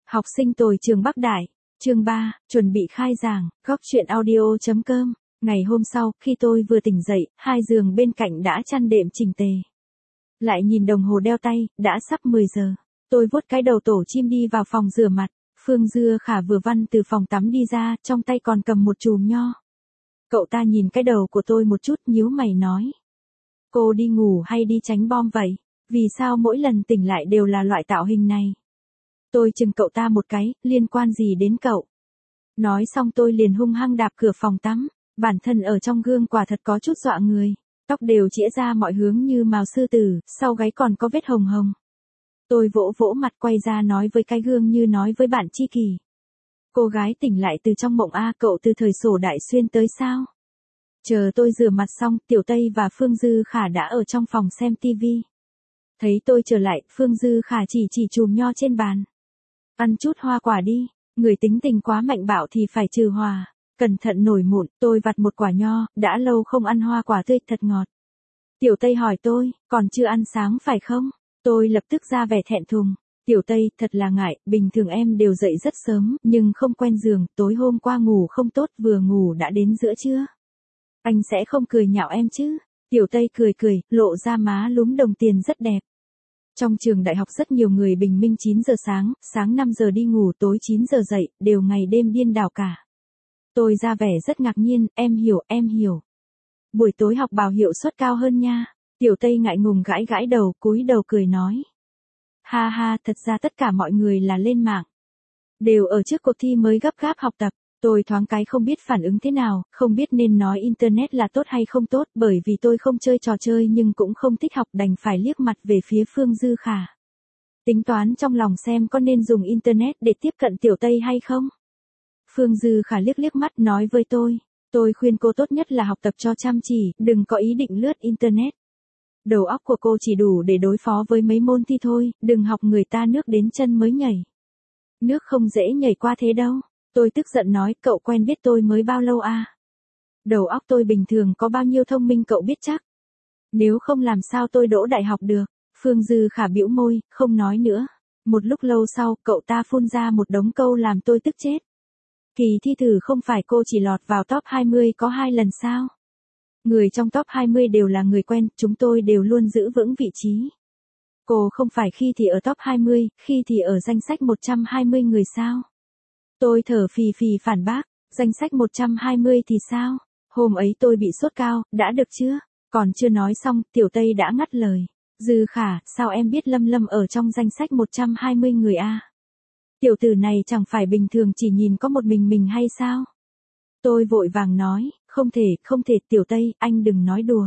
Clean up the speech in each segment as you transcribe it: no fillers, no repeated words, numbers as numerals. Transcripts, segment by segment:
Học sinh tồi trường Bắc Đại, chương 3, chuẩn bị khai giảng, góc chuyện audio.com. Ngày hôm sau, khi tôi vừa tỉnh dậy, hai giường bên cạnh đã chăn đệm chỉnh tề. Lại nhìn đồng hồ đeo tay, đã sắp 10 giờ. Tôi vuốt cái đầu tổ chim đi vào phòng rửa mặt. Phương Dư Khả vừa văn từ phòng tắm đi ra, trong tay còn cầm một chùm nho. Cậu ta nhìn cái đầu của tôi một chút, nhíu mày nói. Cô đi ngủ hay đi tránh bom vậy? Vì sao mỗi lần tỉnh lại đều là loại tạo hình này? Tôi chừng cậu ta một cái, liên quan gì đến cậu? Nói xong tôi liền hung hăng đạp cửa phòng tắm. Bản thân ở trong gương quả thật có chút dọa người. Tóc đều chĩa ra mọi hướng như mào sư tử, sau gáy còn có vết hồng hồng. Tôi vỗ vỗ mặt quay ra nói với cái gương như nói với bạn tri kỷ. Cô gái tỉnh lại từ trong mộng A, cậu từ thời sổ đại xuyên tới sao? Chờ tôi rửa mặt xong, Tiểu Tây và Phương Dư Khả đã ở trong phòng xem tivi. Thấy tôi trở lại, Phương Dư Khả chỉ chùm nho trên bàn. Ăn chút hoa quả đi, người tính tình quá mạnh bạo thì phải trừ hòa. Cẩn thận nổi mụn, tôi vặt một quả nho, đã lâu không ăn hoa quả tươi thật ngọt. Tiểu Tây hỏi tôi, còn chưa ăn sáng phải không? Tôi lập tức ra vẻ thẹn thùng. Tiểu Tây, thật là ngại, bình thường em đều dậy rất sớm, nhưng không quen giường, tối hôm qua ngủ không tốt, vừa ngủ đã đến giữa trưa. Anh sẽ không cười nhạo em chứ? Tiểu Tây cười, lộ ra má lúm đồng tiền rất đẹp. Trong trường đại học rất nhiều người bình minh 9 giờ sáng 5 giờ đi ngủ, tối 9 giờ dậy, đều ngày đêm điên đảo cả. Tôi ra vẻ rất ngạc nhiên, em hiểu. Buổi tối học bảo hiệu suất cao hơn nha. Tiểu Tây ngại ngùng gãi đầu, cúi đầu cười nói. Ha, thật ra tất cả mọi người là lên mạng. Đều ở trước cuộc thi mới gấp gáp học tập. Tôi thoáng cái không biết phản ứng thế nào, không biết nên nói Internet là tốt hay không tốt, bởi vì tôi không chơi trò chơi nhưng cũng không thích học, đành phải liếc mặt về phía Phương Dư Khả. Tính toán trong lòng xem có nên dùng Internet để tiếp cận Tiểu Tây hay không. Phương Dư Khả liếc mắt nói với tôi khuyên cô tốt nhất là học tập cho chăm chỉ, đừng có ý định lướt Internet. Đầu óc của cô chỉ đủ để đối phó với mấy môn thi thôi, đừng học người ta nước đến chân mới nhảy. Nước không dễ nhảy qua thế đâu. Tôi tức giận nói, cậu quen biết tôi mới bao lâu à? Đầu óc tôi bình thường có bao nhiêu thông minh cậu biết chắc. Nếu không làm sao tôi đỗ đại học được. Phương Dư Khả bĩu môi, không nói nữa. Một lúc lâu sau, cậu ta phun ra một đống câu làm tôi tức chết. Kỳ thi thử không phải cô chỉ lọt vào top 20 có 2 lần sao? Người trong top 20 đều là người quen, chúng tôi đều luôn giữ vững vị trí. Cô không phải khi thì ở top 20, khi thì ở danh sách 120 người sao? Tôi thở phì phản bác, danh sách 120 thì sao? Hôm ấy tôi bị sốt cao, đã được chưa? Còn chưa nói xong, Tiểu Tây đã ngắt lời. Dư Khả, sao em biết Lâm ở trong danh sách 120 người a? Tiểu tử này chẳng phải bình thường chỉ nhìn có một mình hay sao? Tôi vội vàng nói, không thể Tiểu Tây, anh đừng nói đùa.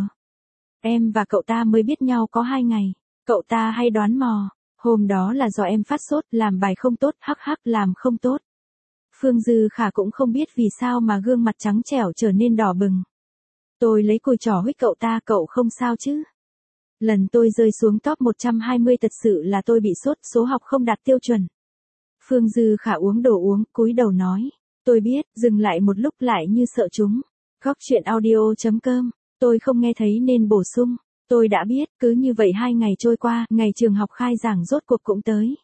Em và cậu ta mới biết nhau có 2 ngày, cậu ta hay đoán mò, hôm đó là do em phát sốt, làm bài không tốt, hắc làm không tốt. Phương Dư Khả cũng không biết vì sao mà gương mặt trắng trẻo trở nên đỏ bừng. Tôi lấy cùi trỏ huých cậu ta, cậu không sao chứ? Lần tôi rơi xuống top 120 thật sự là tôi bị sốt, số học không đạt tiêu chuẩn. Phương Dư Khả uống đồ uống, cúi đầu nói. Tôi biết, dừng lại một lúc lại như sợ chúng. Góc chuyện audio.com, tôi không nghe thấy nên bổ sung. Tôi đã biết, cứ như vậy 2 ngày trôi qua, ngày trường học khai giảng rốt cuộc cũng tới.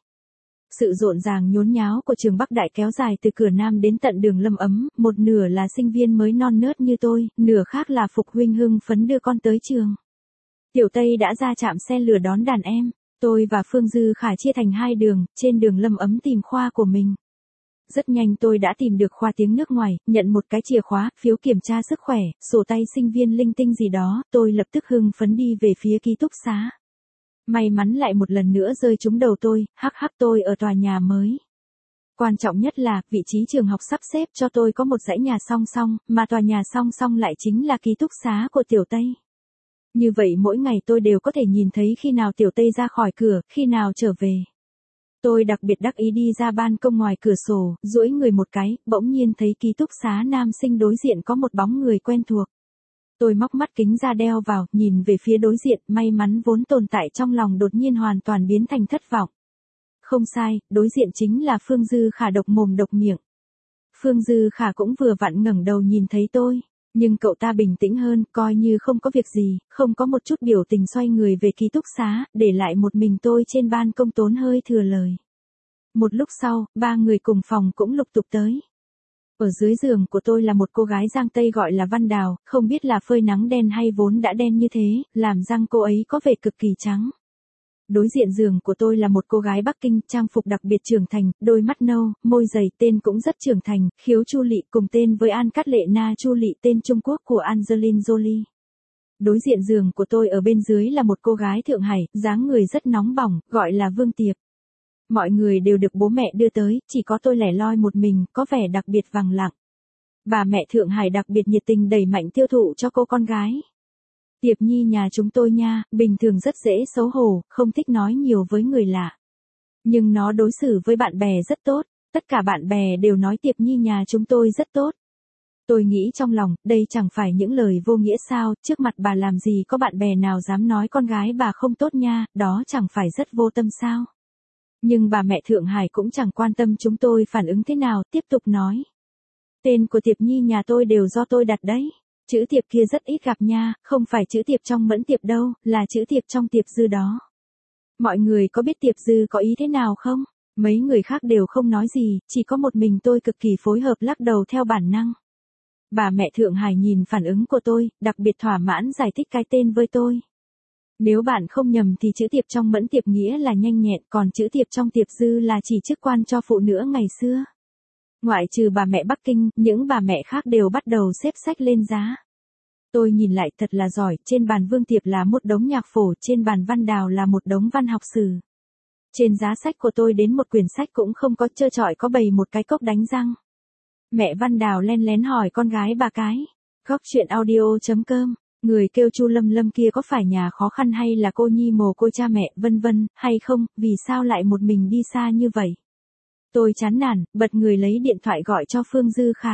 Sự rộn ràng nhốn nháo của trường Bắc Đại kéo dài từ cửa Nam đến tận đường Lâm Ấm, một nửa là sinh viên mới non nớt như tôi, nửa khác là phụ huynh hưng phấn đưa con tới trường. Tiểu Tây đã ra trạm xe lửa đón đàn em, tôi và Phương Dư Khả chia thành 2 đường, trên đường Lâm Ấm tìm khoa của mình. Rất nhanh tôi đã tìm được khoa tiếng nước ngoài, nhận một cái chìa khóa, phiếu kiểm tra sức khỏe, sổ tay sinh viên linh tinh gì đó, tôi lập tức hưng phấn đi về phía ký túc xá. May mắn lại một lần nữa rơi trúng đầu tôi, tôi ở tòa nhà mới. Quan trọng nhất là, vị trí trường học sắp xếp cho tôi có một dãy nhà song song, mà tòa nhà song song lại chính là ký túc xá của Tiểu Tây. Như vậy mỗi ngày tôi đều có thể nhìn thấy khi nào Tiểu Tây ra khỏi cửa, khi nào trở về. Tôi đặc biệt đắc ý đi ra ban công ngoài cửa sổ, duỗi người một cái, bỗng nhiên thấy ký túc xá nam sinh đối diện có một bóng người quen thuộc. Tôi móc mắt kính ra đeo vào, nhìn về phía đối diện, may mắn vốn tồn tại trong lòng đột nhiên hoàn toàn biến thành thất vọng. Không sai, đối diện chính là Phương Dư Khả độc mồm độc miệng. Phương Dư Khả cũng vừa vặn ngẩng đầu nhìn thấy tôi, nhưng cậu ta bình tĩnh hơn, coi như không có việc gì, không có một chút biểu tình xoay người về ký túc xá, để lại một mình tôi trên ban công tốn hơi thừa lời. Một lúc sau, ba người cùng phòng cũng lục tục tới. Ở dưới giường của tôi là một cô gái Giang Tây gọi là Văn Đào, không biết là phơi nắng đen hay vốn đã đen như thế, làm răng cô ấy có vẻ cực kỳ trắng. Đối diện giường của tôi là một cô gái Bắc Kinh, trang phục đặc biệt trưởng thành, đôi mắt nâu, môi dày, tên cũng rất trưởng thành, khiếu Chu Lị cùng tên với An Cát Lệ Na Chu Lị tên Trung Quốc của Angelina Jolie. Đối diện giường của tôi ở bên dưới là một cô gái Thượng Hải, dáng người rất nóng bỏng, gọi là Vương Tiệp. Mọi người đều được bố mẹ đưa tới, chỉ có tôi lẻ loi một mình, có vẻ đặc biệt vắng lặng. Bà mẹ Thượng Hải đặc biệt nhiệt tình đẩy mạnh tiêu thụ cho cô con gái. Tiệp Nhi nhà chúng tôi nha, bình thường rất dễ xấu hổ, không thích nói nhiều với người lạ. Nhưng nó đối xử với bạn bè rất tốt, tất cả bạn bè đều nói Tiệp Nhi nhà chúng tôi rất tốt. Tôi nghĩ trong lòng, đây chẳng phải những lời vô nghĩa sao, trước mặt bà làm gì có bạn bè nào dám nói con gái bà không tốt nha, đó chẳng phải rất vô tâm sao. Nhưng bà mẹ Thượng Hải cũng chẳng quan tâm chúng tôi phản ứng thế nào, tiếp tục nói. Tên của Tiệp Nhi nhà tôi đều do tôi đặt đấy. Chữ Tiệp kia rất ít gặp nha, không phải chữ Tiệp trong Mẫn Tiệp đâu, là chữ Tiệp trong Tiệp Dư đó. Mọi người có biết Tiệp Dư có ý thế nào không? Mấy người khác đều không nói gì, chỉ có một mình tôi cực kỳ phối hợp lắc đầu theo bản năng. Bà mẹ Thượng Hải nhìn phản ứng của tôi, đặc biệt thỏa mãn giải thích cái tên với tôi. Nếu bạn không nhầm thì chữ Tiệp trong Mẫn Tiệp nghĩa là nhanh nhẹn, còn chữ Tiệp trong Tiệp Dư là chỉ chức quan cho phụ nữ ngày xưa. Ngoại trừ bà mẹ Bắc Kinh, những bà mẹ khác đều bắt đầu xếp sách lên giá. Tôi nhìn lại thật là giỏi, trên bàn Vương Tiệp là một đống nhạc phổ, trên bàn Văn Đào là một đống văn học sử. Trên giá sách của tôi đến một quyển sách cũng không có, trơ trọi có bày một cái cốc đánh răng. Mẹ Văn Đào len lén hỏi con gái bà cái. Góc chuyện audio.com, người kêu Chu Lâm Lâm kia có phải nhà khó khăn hay là cô nhi mồ côi cha mẹ, vân vân, hay không, vì sao lại một mình đi xa như vậy? Tôi chán nản, bật người lấy điện thoại gọi cho Phương Dư Khả.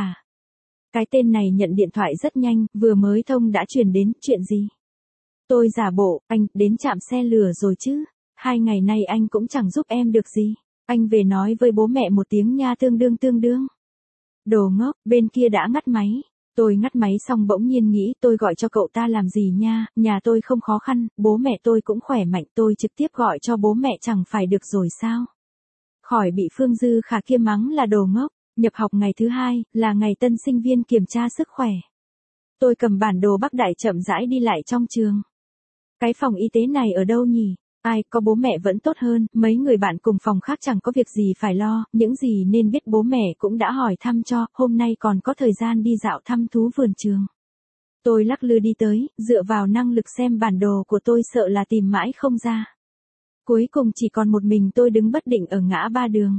Cái tên này nhận điện thoại rất nhanh, vừa mới thông đã truyền đến, chuyện gì? Tôi giả bộ, anh, đến trạm xe lửa rồi chứ? 2 ngày nay anh cũng chẳng giúp em được gì. Anh về nói với bố mẹ một tiếng nha, tương đương. Đồ ngốc, bên kia đã ngắt máy. Tôi ngắt máy xong bỗng nhiên nghĩ tôi gọi cho cậu ta làm gì nha, nhà tôi không khó khăn, bố mẹ tôi cũng khỏe mạnh, tôi trực tiếp gọi cho bố mẹ chẳng phải được rồi sao? Khỏi bị Phương Dư Khả kia mắng là đồ ngốc. Nhập học ngày thứ 2, là ngày tân sinh viên kiểm tra sức khỏe. Tôi cầm bản đồ Bắc Đại chậm rãi đi lại trong trường. Cái phòng y tế này ở đâu nhỉ? Ai, có bố mẹ vẫn tốt hơn, mấy người bạn cùng phòng khác chẳng có việc gì phải lo, những gì nên biết bố mẹ cũng đã hỏi thăm cho, hôm nay còn có thời gian đi dạo thăm thú vườn trường. Tôi lắc lư đi tới, dựa vào năng lực xem bản đồ của tôi sợ là tìm mãi không ra. Cuối cùng chỉ còn một mình tôi đứng bất định ở ngã ba đường.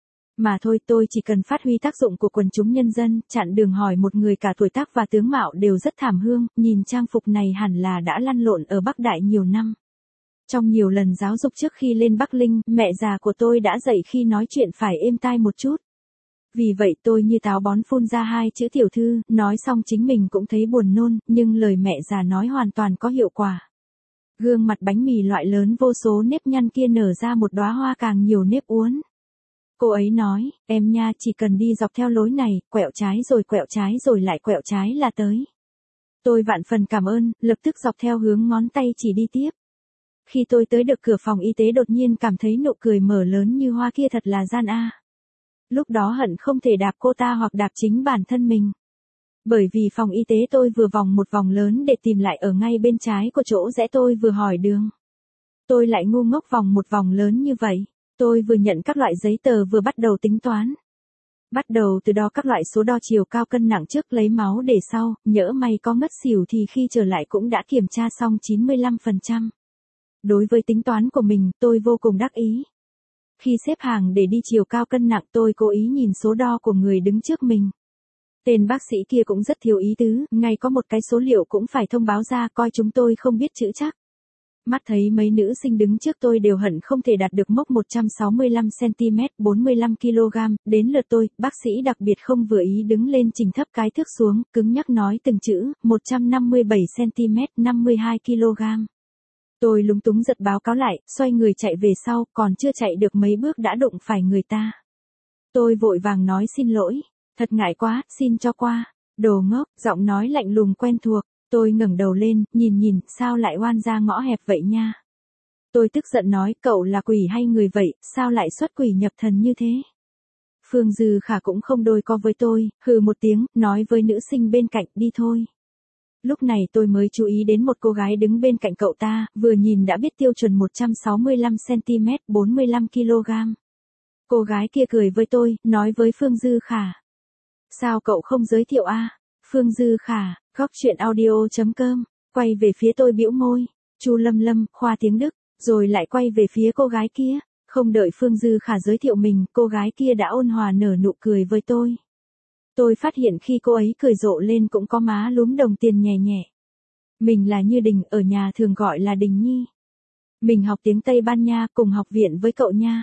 Mà thôi, tôi chỉ cần phát huy tác dụng của quần chúng nhân dân, chặn đường hỏi một người cả tuổi tác và tướng mạo đều rất thảm hương, nhìn trang phục này hẳn là đã lăn lộn ở Bắc Đại nhiều năm. Trong nhiều lần giáo dục trước khi lên Bắc Linh, mẹ già của tôi đã dạy khi nói chuyện phải êm tai một chút. Vì vậy tôi như táo bón phun ra 2 chữ tiểu thư, nói xong chính mình cũng thấy buồn nôn, nhưng lời mẹ già nói hoàn toàn có hiệu quả. Gương mặt bánh mì loại lớn vô số nếp nhăn kia nở ra một đóa hoa càng nhiều nếp uốn. Cô ấy nói, em nha, chỉ cần đi dọc theo lối này, quẹo trái rồi lại quẹo trái là tới. Tôi vạn phần cảm ơn, lập tức dọc theo hướng ngón tay chỉ đi tiếp. Khi tôi tới được cửa phòng y tế đột nhiên cảm thấy nụ cười mở lớn như hoa kia thật là gian a. Lúc đó hận không thể đạp cô ta hoặc đạp chính bản thân mình. Bởi vì phòng y tế tôi vừa vòng một vòng lớn để tìm lại ở ngay bên trái của chỗ rẽ tôi vừa hỏi đường. Tôi lại ngu ngốc vòng một vòng lớn như vậy. Tôi vừa nhận các loại giấy tờ vừa bắt đầu tính toán. Bắt đầu từ đo các loại số đo chiều cao cân nặng trước lấy máu để sau, nhỡ may có ngất xỉu thì khi trở lại cũng đã kiểm tra xong 95%. Đối với tính toán của mình, tôi vô cùng đắc ý. Khi xếp hàng để đi chiều cao cân nặng tôi cố ý nhìn số đo của người đứng trước mình. Tên bác sĩ kia cũng rất thiếu ý tứ, ngay có một cái số liệu cũng phải thông báo ra coi chúng tôi không biết chữ chắc. Mắt thấy mấy nữ sinh đứng trước tôi đều hận không thể đạt được mốc 165cm, 45kg, đến lượt tôi, bác sĩ đặc biệt không vừa ý đứng lên chỉnh thấp cái thước xuống, cứng nhắc nói từng chữ, 157cm, 52kg. Tôi lúng túng giật báo cáo lại, xoay người chạy về sau, còn chưa chạy được mấy bước đã đụng phải người ta. Tôi vội vàng nói xin lỗi, thật ngại quá, xin cho qua. Đồ ngốc, giọng nói lạnh lùng quen thuộc. Tôi ngẩng đầu lên, nhìn, sao lại oan ra ngõ hẹp vậy nha. Tôi tức giận nói, cậu là quỷ hay người vậy, sao lại xuất quỷ nhập thần như thế? Phương Dư Khả cũng không đôi co với tôi, hừ một tiếng, nói với nữ sinh bên cạnh, đi thôi. Lúc này tôi mới chú ý đến một cô gái đứng bên cạnh cậu ta, vừa nhìn đã biết tiêu chuẩn 165cm, 45kg. Cô gái kia cười với tôi, nói với Phương Dư Khả. Sao cậu không giới thiệu a? Phương Dư Khả, góc chuyện audio.com, quay về phía tôi bĩu môi. Chu Lâm Lâm, khoa tiếng Đức, rồi lại quay về phía cô gái kia. Không đợi Phương Dư Khả giới thiệu mình, cô gái kia đã ôn hòa nở nụ cười với tôi. Tôi phát hiện khi cô ấy cười rộ lên cũng có má lúm đồng tiền nhẹ nhẹ. Mình là Như Đình, ở nhà thường gọi là Đình Nhi. Mình học tiếng Tây Ban Nha, cùng học viện với cậu nha.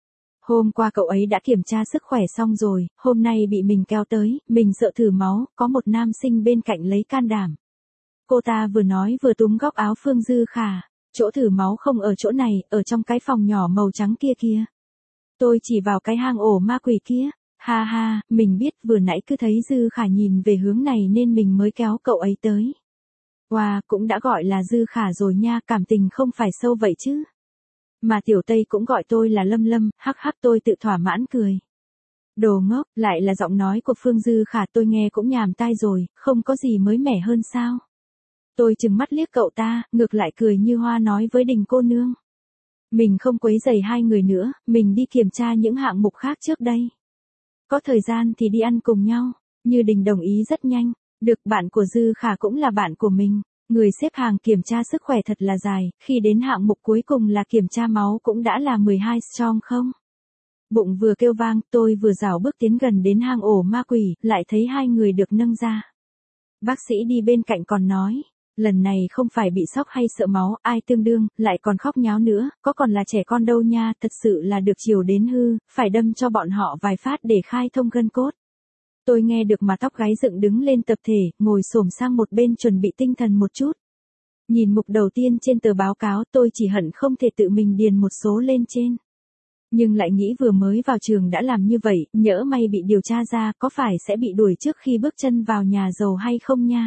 Hôm qua cậu ấy đã kiểm tra sức khỏe xong rồi, hôm nay bị mình kéo tới, mình sợ thử máu, có một nam sinh bên cạnh lấy can đảm. Cô ta vừa nói vừa túm góc áo Phương Dư Khả, chỗ thử máu không ở chỗ này, ở trong cái phòng nhỏ màu trắng kia kia. Tôi chỉ vào cái hang ổ ma quỷ kia. Ha ha, mình biết vừa nãy cứ thấy Dư Khả nhìn về hướng này nên mình mới kéo cậu ấy tới. Wow, cũng đã gọi là Dư Khả rồi nha, cảm tình không phải sâu vậy chứ. Mà Tiểu Tây cũng gọi tôi là Lâm Lâm, hắc hắc tôi tự thỏa mãn cười. Đồ ngốc, lại là giọng nói của Phương Dư Khả tôi nghe cũng nhàm tai rồi, không có gì mới mẻ hơn sao. Tôi trừng mắt liếc cậu ta, ngược lại cười như hoa nói với Đình cô nương. Mình không quấy rầy hai người nữa, mình đi kiểm tra những hạng mục khác trước đây. Có thời gian thì đi ăn cùng nhau, Như Đình đồng ý rất nhanh, được bạn của Dư Khả cũng là bạn của mình, người xếp hàng kiểm tra sức khỏe thật là dài, khi đến hạng mục cuối cùng là kiểm tra máu cũng đã là 12 strong không. Bụng vừa kêu vang, tôi vừa rảo bước tiến gần đến hang ổ ma quỷ, lại thấy hai người được nâng ra. Bác sĩ đi bên cạnh còn nói, lần này không phải bị sốc hay sợ máu, ai tương đương, lại còn khóc nháo nữa, có còn là trẻ con đâu nha, thật sự là được chiều đến hư, phải đâm cho bọn họ vài phát để khai thông gân cốt. Tôi nghe được mà tóc gáy dựng đứng lên tập thể, ngồi xổm sang một bên chuẩn bị tinh thần một chút. Nhìn mục đầu tiên trên tờ báo cáo tôi chỉ hận không thể tự mình điền một số lên trên. Nhưng lại nghĩ vừa mới vào trường đã làm như vậy, nhỡ may bị điều tra ra có phải sẽ bị đuổi trước khi bước chân vào nhà giàu hay không nha.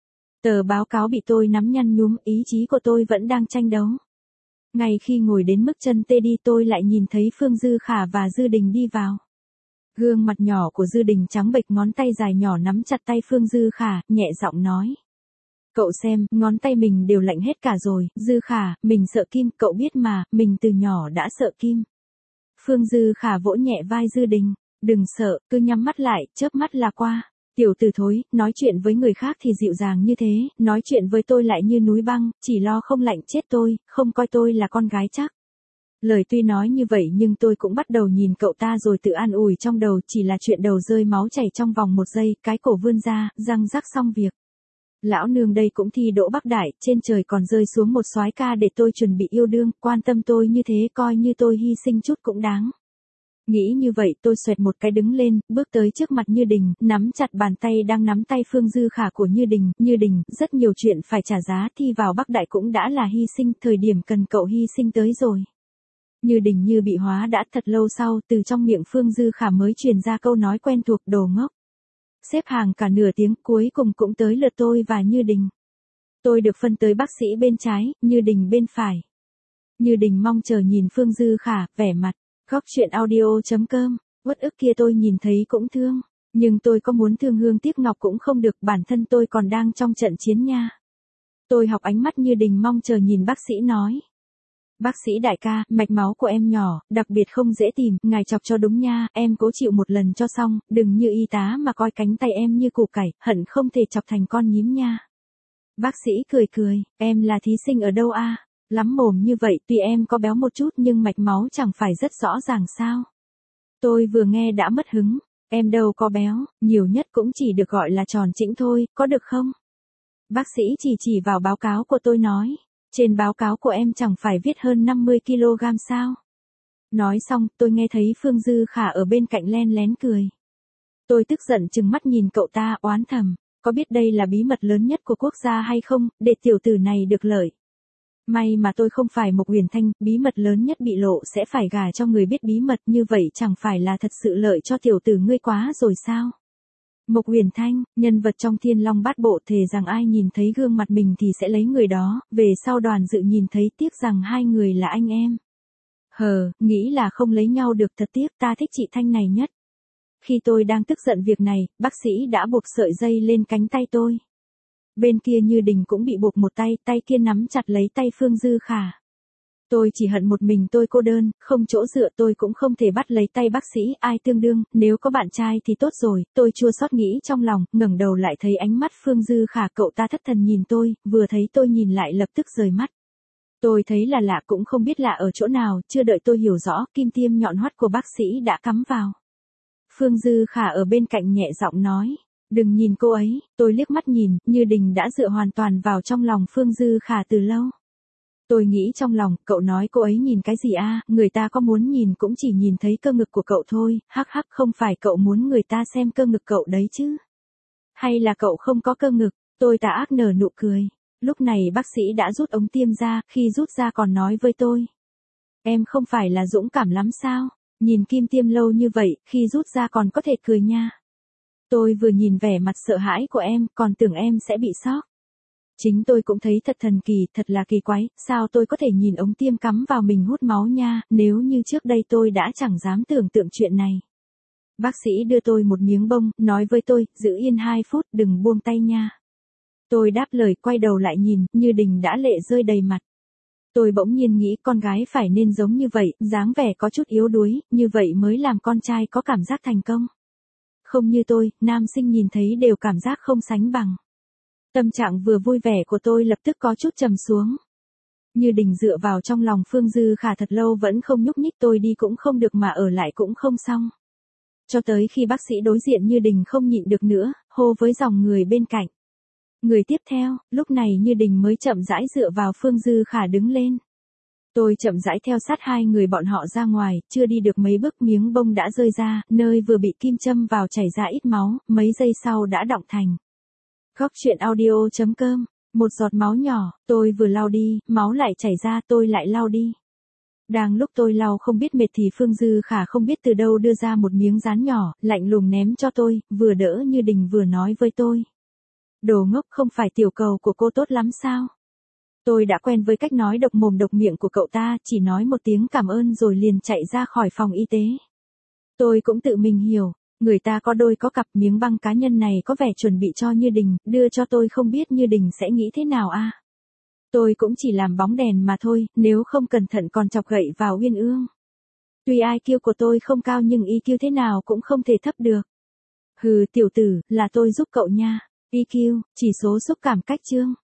Tờ báo cáo bị tôi nắm nhăn nhúm, ý chí của tôi vẫn đang tranh đấu. Ngay khi ngồi đến mức chân tê đi tôi lại nhìn thấy Phương Dư Khả và Dư Đình đi vào. Gương mặt nhỏ của Dư Đình trắng bệch, ngón tay dài nhỏ nắm chặt tay Phương Dư Khả, nhẹ giọng nói. Cậu xem, ngón tay mình đều lạnh hết cả rồi, Dư Khả, mình sợ kim, cậu biết mà, mình từ nhỏ đã sợ kim. Phương Dư Khả vỗ nhẹ vai Dư Đình, đừng sợ, cứ nhắm mắt lại, chớp mắt là qua. Tiểu tử thối, nói chuyện với người khác thì dịu dàng như thế, nói chuyện với tôi lại như núi băng, chỉ lo không lạnh chết tôi, không coi tôi là con gái chắc. Lời tuy nói như vậy nhưng tôi cũng bắt đầu nhìn cậu ta rồi tự an ủi trong đầu, chỉ là chuyện đầu rơi máu chảy trong vòng 1 giây, cái cổ vươn ra, răng rắc xong việc. Lão nương đây cũng thi đỗ Bắc Đại, trên trời còn rơi xuống một soái ca để tôi chuẩn bị yêu đương, quan tâm tôi như thế coi như tôi hy sinh chút cũng đáng. Nghĩ như vậy tôi xoẹt một cái đứng lên, bước tới trước mặt Như Đình, nắm chặt bàn tay đang nắm tay Phương Dư Khả của Như Đình, rất nhiều chuyện phải trả giá, thi vào Bắc Đại cũng đã là hy sinh, thời điểm cần cậu hy sinh tới rồi. Như Đình như bị hóa đã, thật lâu sau, từ trong miệng Phương Dư Khả mới truyền ra câu nói quen thuộc, đồ ngốc. Xếp hàng cả nửa tiếng, cuối cùng cũng tới lượt tôi và Như Đình. Tôi được phân tới bác sĩ bên trái, Như Đình bên phải. Như Đình mong chờ nhìn Phương Dư Khả, vẻ mặt. Góc chuyện audio.com, uất ức kia tôi nhìn thấy cũng thương, nhưng tôi có muốn thương hương tiếc ngọc cũng không được, bản thân tôi còn đang trong trận chiến nha. Tôi học ánh mắt Như Đình mong chờ nhìn bác sĩ nói. Bác sĩ đại ca, mạch máu của em nhỏ, đặc biệt không dễ tìm, ngài chọc cho đúng nha, em cố chịu một lần cho xong, đừng như y tá mà coi cánh tay em như củ cải, hận không thể chọc thành con nhím nha. Bác sĩ cười, em là thí sinh ở đâu a? Lắm mồm như vậy, tuy em có béo một chút nhưng mạch máu chẳng phải rất rõ ràng sao. Tôi vừa nghe đã mất hứng, em đâu có béo, nhiều nhất cũng chỉ được gọi là tròn chỉnh thôi, có được không? Bác sĩ chỉ vào báo cáo của tôi nói, trên báo cáo của em chẳng phải viết hơn 50kg sao? Nói xong, tôi nghe thấy Phương Dư Khả ở bên cạnh len lén cười. Tôi tức giận trừng mắt nhìn cậu ta, oán thầm, có biết đây là bí mật lớn nhất của quốc gia hay không, để tiểu tử này được lợi. May mà tôi không phải Mộc Huyền Thanh, bí mật lớn nhất bị lộ sẽ phải gả cho người biết bí mật, như vậy chẳng phải là thật sự lợi cho tiểu tử ngươi quá rồi sao? Mộc Huyền Thanh, nhân vật trong Thiên Long Bát Bộ thề rằng ai nhìn thấy gương mặt mình thì sẽ lấy người đó, về sau Đoàn Dự nhìn thấy tiếc rằng hai người là anh em. Nghĩ là không lấy nhau được thật tiếc, ta thích chị Thanh này nhất. Khi tôi đang tức giận việc này, bác sĩ đã buộc sợi dây lên cánh tay tôi. Bên kia Như Đình cũng bị buộc một tay, tay kia nắm chặt lấy tay Phương Dư Khả. Tôi chỉ hận một mình tôi cô đơn, không chỗ dựa, tôi cũng không thể bắt lấy tay bác sĩ, ai tương đương, nếu có bạn trai thì tốt rồi, tôi chua xót nghĩ trong lòng, ngẩng đầu lại thấy ánh mắt Phương Dư Khả, cậu ta thất thần nhìn tôi, vừa thấy tôi nhìn lại lập tức rời mắt. Tôi thấy là lạ, cũng không biết lạ ở chỗ nào, chưa đợi tôi hiểu rõ, kim tiêm nhọn hoắt của bác sĩ đã cắm vào. Phương Dư Khả ở bên cạnh nhẹ giọng nói, đừng nhìn cô ấy, tôi liếc mắt nhìn, Như Đình đã dựa hoàn toàn vào trong lòng Phương Dư Khả từ lâu. Tôi nghĩ trong lòng, cậu nói cô ấy nhìn cái gì a? Người ta có muốn nhìn cũng chỉ nhìn thấy cơ ngực của cậu thôi, hắc hắc, không phải cậu muốn người ta xem cơ ngực cậu đấy chứ? Hay là cậu không có cơ ngực? Tôi tà ác nở nụ cười. Lúc này bác sĩ đã rút ống tiêm ra, khi rút ra còn nói với tôi. Em không phải là dũng cảm lắm sao? Nhìn kim tiêm lâu như vậy, khi rút ra còn có thể cười nha. Tôi vừa nhìn vẻ mặt sợ hãi của em, còn tưởng em sẽ bị sốc. Chính tôi cũng thấy thật thần kỳ, thật là kỳ quái, sao tôi có thể nhìn ống tiêm cắm vào mình hút máu nha, nếu như trước đây tôi đã chẳng dám tưởng tượng chuyện này. Bác sĩ đưa tôi một miếng bông, nói với tôi, giữ yên 2 phút, đừng buông tay nha. Tôi đáp lời, quay đầu lại nhìn, Như Đình đã lệ rơi đầy mặt. Tôi bỗng nhiên nghĩ con gái phải nên giống như vậy, dáng vẻ có chút yếu đuối, như vậy mới làm con trai có cảm giác thành công. Không như tôi, nam sinh nhìn thấy đều cảm giác không sánh bằng. Tâm trạng vừa vui vẻ của tôi lập tức có chút trầm xuống. Như Đình dựa vào trong lòng Phương Dư Khả thật lâu vẫn không nhúc nhích, tôi đi cũng không được mà ở lại cũng không xong. Cho tới khi bác sĩ đối diện Như Đình không nhịn được nữa, hô với dòng người bên cạnh. Người tiếp theo, lúc này Như Đình mới chậm rãi dựa vào Phương Dư Khả đứng lên. Tôi chậm rãi theo sát hai người bọn họ ra ngoài, chưa đi được mấy bước miếng bông đã rơi ra, nơi vừa bị kim châm vào chảy ra ít máu, mấy giây sau đã đọng thành. Góc truyện audio.com, một giọt máu nhỏ, tôi vừa lau đi, máu lại chảy ra, tôi lại lau đi. Đang lúc tôi lau không biết mệt thì Phương Dư Khả không biết từ đâu đưa ra một miếng dán nhỏ, lạnh lùng ném cho tôi, vừa đỡ Như Đình vừa nói với tôi. Đồ ngốc, không phải tiểu cầu của cô tốt lắm sao? Tôi đã quen với cách nói độc mồm độc miệng của cậu ta, chỉ nói một tiếng cảm ơn rồi liền chạy ra khỏi phòng y tế. Tôi cũng tự mình hiểu, người ta có đôi có cặp, miếng băng cá nhân này có vẻ chuẩn bị cho Như Đình, đưa cho tôi không biết Như Đình sẽ nghĩ thế nào a. Tôi cũng chỉ làm bóng đèn mà thôi, nếu không cẩn thận còn chọc gậy vào uyên ương. Tuy IQ của tôi không cao nhưng EQ thế nào cũng không thể thấp được. Hừ tiểu tử, là tôi giúp cậu nha. EQ, chỉ số xúc cảm cách chương.